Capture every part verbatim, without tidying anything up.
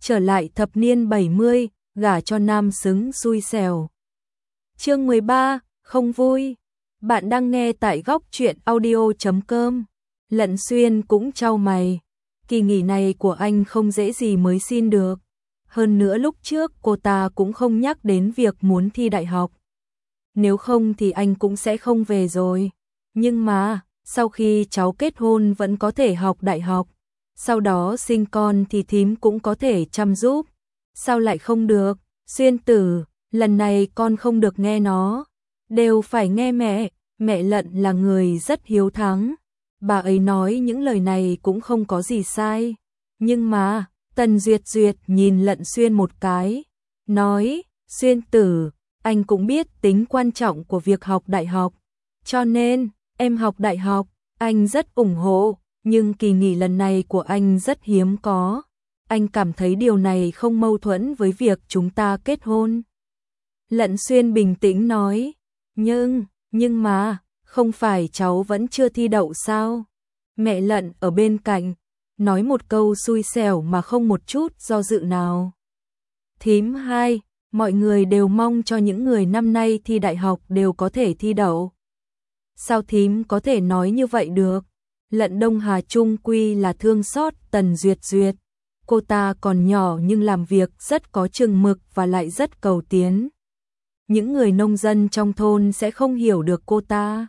trở lại thập niên bảy mươi, gả cho nam xứng xui xẻo. Chương mười ba, không vui. Bạn đang nghe tại góc truyện audio chấm com. Lận Xuyên cũng chau mày. Kỳ nghỉ này của anh không dễ gì mới xin được. Hơn nữa lúc trước cô ta cũng không nhắc đến việc muốn thi đại học. Nếu không thì anh cũng sẽ không về rồi. Nhưng mà, sau khi cháu kết hôn vẫn có thể học đại học. Sau đó sinh con thì thím cũng có thể chăm giúp. Sao lại không được? Xuyên tử, lần này con không được nghe nó. Đều phải nghe mẹ. Mẹ Lận là người rất hiếu thắng. Bà ấy nói những lời này cũng không có gì sai. Nhưng mà, Tần Duyệt Duyệt nhìn Lận Xuyên một cái. Nói, Xuyên tử, anh cũng biết tính quan trọng của việc học đại học. Cho nên, em học đại học, anh rất ủng hộ. Nhưng kỳ nghỉ lần này của anh rất hiếm có. Anh cảm thấy điều này không mâu thuẫn với việc chúng ta kết hôn. Lận Xuyên bình tĩnh nói. Nhưng, nhưng mà, không phải cháu vẫn chưa thi đậu sao? Mẹ Lận ở bên cạnh, nói một câu xui xẻo mà không một chút do dự nào. Thím hai, mọi người đều mong cho những người năm nay thi đại học đều có thể thi đậu. Sao thím có thể nói như vậy được? Lận Đông Hà chung quy là thương xót Tần Duyệt Duyệt. Cô ta còn nhỏ nhưng làm việc rất có chừng mực và lại rất cầu tiến. Những người nông dân trong thôn sẽ không hiểu được cô ta.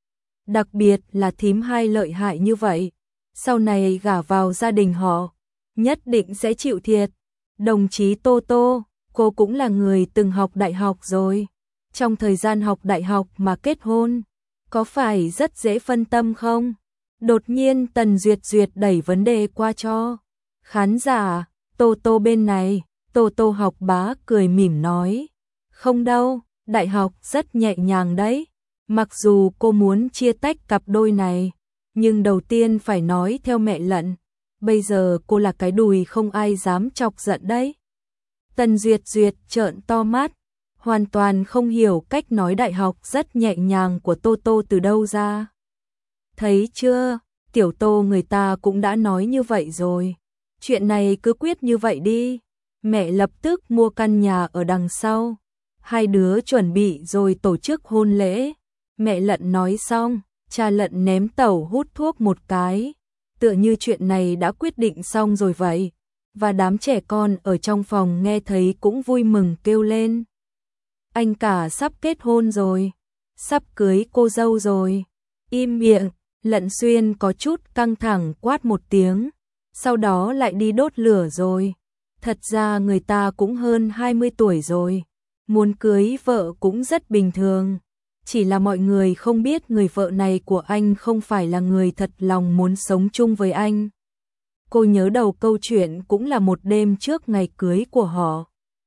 Đặc biệt là thím hai lợi hại như vậy. Sau này gả vào gia đình họ, nhất định sẽ chịu thiệt. Đồng chí Tô Tô, cô cũng là người từng học đại học rồi. Trong thời gian học đại học mà kết hôn, có phải rất dễ phân tâm không? Đột nhiên Tần Duyệt Duyệt đẩy vấn đề qua cho khán giả. Tô Tô bên này, Tô Tô học bá cười mỉm nói. Không đâu, đại học rất nhẹ nhàng đấy. Mặc dù cô muốn chia tách cặp đôi này, nhưng đầu tiên phải nói theo mẹ Lận. Bây giờ cô là cái đùi không ai dám chọc giận đấy. Tần Duyệt Duyệt trợn to mắt, hoàn toàn không hiểu cách nói đại học rất nhẹ nhàng của Tô Tô từ đâu ra. Thấy chưa, tiểu Tô người ta cũng đã nói như vậy rồi. Chuyện này cứ quyết như vậy đi. Mẹ lập tức mua căn nhà ở đằng sau. Hai đứa chuẩn bị rồi tổ chức hôn lễ. Mẹ Lận nói xong, cha Lận ném tẩu hút thuốc một cái. Tựa như chuyện này đã quyết định xong rồi vậy. Và đám trẻ con ở trong phòng nghe thấy cũng vui mừng kêu lên. Anh cả sắp kết hôn rồi. Sắp cưới cô dâu rồi. Im miệng. Lận Xuyên có chút căng thẳng quát một tiếng, sau đó lại đi đốt lửa rồi. Thật ra người ta cũng hơn hai mươi tuổi rồi, muốn cưới vợ cũng rất bình thường. Chỉ là mọi người không biết người vợ này của anh không phải là người thật lòng muốn sống chung với anh. Cô nhớ đầu câu chuyện cũng là một đêm trước ngày cưới của họ.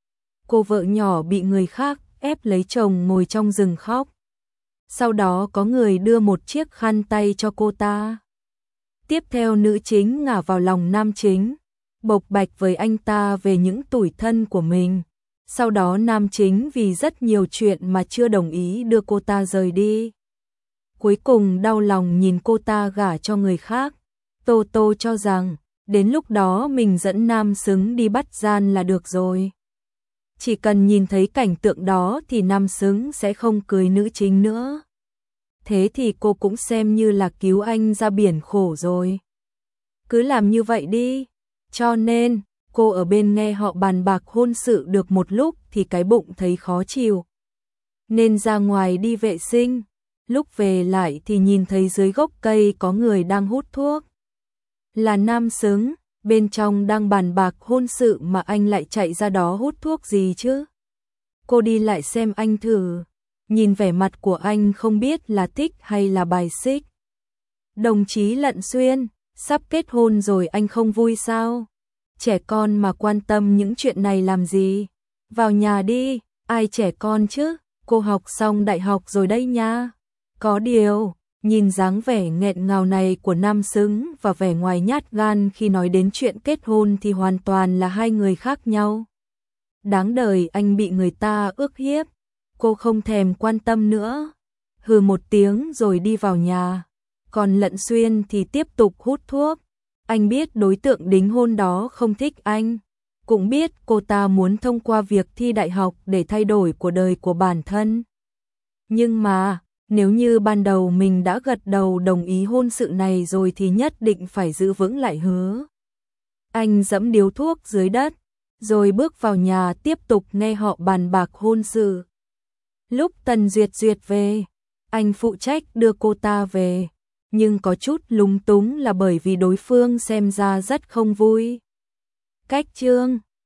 Cô vợ nhỏ bị người khác ép lấy chồng ngồi trong rừng khóc. Sau đó có người đưa một chiếc khăn tay cho cô ta. Tiếp theo nữ chính ngả vào lòng nam chính, bộc bạch với anh ta về những tủi thân của mình. Sau đó nam chính vì rất nhiều chuyện mà chưa đồng ý đưa cô ta rời đi. Cuối cùng đau lòng nhìn cô ta gả cho người khác. Tô Tô cho rằng, đến lúc đó mình dẫn nam xứng đi bắt gian là được rồi. Chỉ cần nhìn thấy cảnh tượng đó thì nam xứng sẽ không cưới nữ chính nữa. Thế thì cô cũng xem như là cứu anh ra biển khổ rồi. Cứ làm như vậy đi. Cho nên, cô ở bên nghe họ bàn bạc hôn sự được một lúc thì cái bụng thấy khó chịu. Nên ra ngoài đi vệ sinh. Lúc về lại thì nhìn thấy dưới gốc cây có người đang hút thuốc. Là nam xứng. Bên trong đang bàn bạc hôn sự mà anh lại chạy ra đó hút thuốc gì chứ? Cô đi lại xem anh thử. Nhìn vẻ mặt của anh không biết là thích hay là bài xích. Đồng chí Lận Xuyên, sắp kết hôn rồi anh không vui sao? Trẻ con mà quan tâm những chuyện này làm gì? Vào nhà đi, ai trẻ con chứ? Cô học xong đại học rồi đây nha. Có điều, nhìn dáng vẻ nghẹn ngào này của nam xứng và vẻ ngoài nhát gan khi nói đến chuyện kết hôn thì hoàn toàn là hai người khác nhau. Đáng đời anh bị người ta ức hiếp. Cô không thèm quan tâm nữa. Hừ một tiếng rồi đi vào nhà. Còn Lận Xuyên thì tiếp tục hút thuốc. Anh biết đối tượng đính hôn đó không thích anh. cũng biết cô ta muốn thông qua việc thi đại học để thay đổi cuộc đời của bản thân. Nhưng mà, nếu như ban đầu mình đã gật đầu đồng ý hôn sự này rồi thì nhất định phải giữ vững lại hứa. Anh giẫm điếu thuốc dưới đất, rồi bước vào nhà tiếp tục nghe họ bàn bạc hôn sự. Lúc Tần Duyệt Duyệt về, anh phụ trách đưa cô ta về, nhưng có chút lúng túng là bởi vì đối phương xem ra rất không vui. Cách Trương